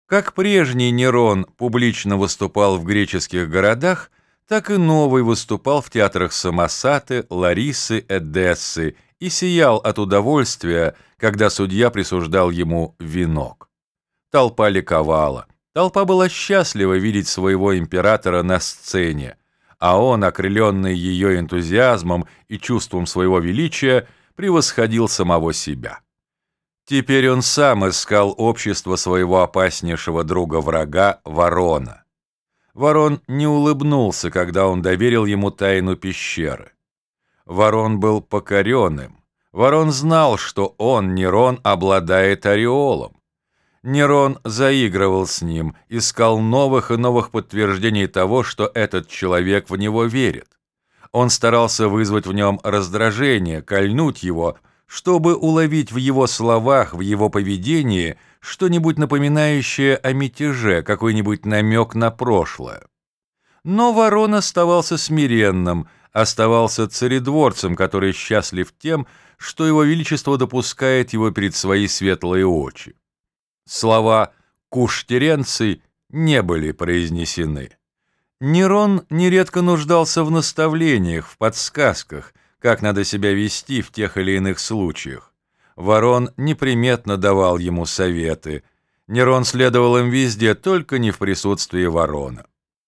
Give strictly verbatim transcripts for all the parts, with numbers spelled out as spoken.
Как прежний Нерон публично выступал в греческих городах, так и новый выступал в театрах Самосаты, Ларисы, Эдессы и сиял от удовольствия, когда судья присуждал ему венок. Толпа ликовала. Толпа была счастлива видеть своего императора на сцене, а он, окрыленный ее энтузиазмом и чувством своего величия, превосходил самого себя. Теперь он сам искал общество своего опаснейшего друга-врага Ворона. Ворон не улыбнулся, когда он доверил ему тайну пещеры. Ворон был покоренным. Ворон знал, что он, Нерон, обладает ореолом. Нерон заигрывал с ним, искал новых и новых подтверждений того, что этот человек в него верит. Он старался вызвать в нем раздражение, кольнуть его, чтобы уловить в его словах, в его поведении что-нибудь напоминающее о мятеже, какой-нибудь намек на прошлое. Но Ворон оставался смиренным, оставался царедворцем, который счастлив тем, что его величество допускает его перед свои светлые очи. Слова «куш Теренций» не были произнесены. Нерон нередко нуждался в наставлениях, в подсказках, как надо себя вести в тех или иных случаях. Ворон неприметно давал ему советы. Нерон следовал им везде, только не в присутствии Ворона.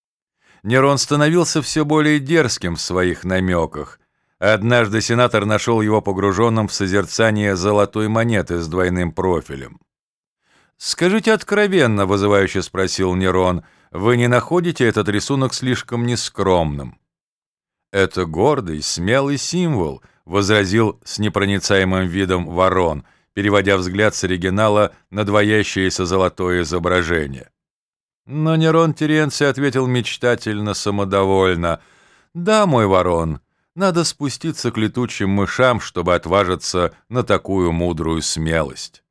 Нерон становился все более дерзким в своих намеках. Однажды сенатор нашел его погруженным в созерцание золотой монеты с двойным профилем. «Скажите откровенно», — вызывающе спросил Нерон, — «вы не находите этот рисунок слишком нескромным?» «Это гордый, смелый символ», — возразил с непроницаемым видом Ворон, переводя взгляд с оригинала на двоящееся золотое изображение. Но Нерон Теренций ответил мечтательно, самодовольно: «Да, мой Ворон, надо спуститься к летучим мышам, чтобы отважиться на такую мудрую смелость».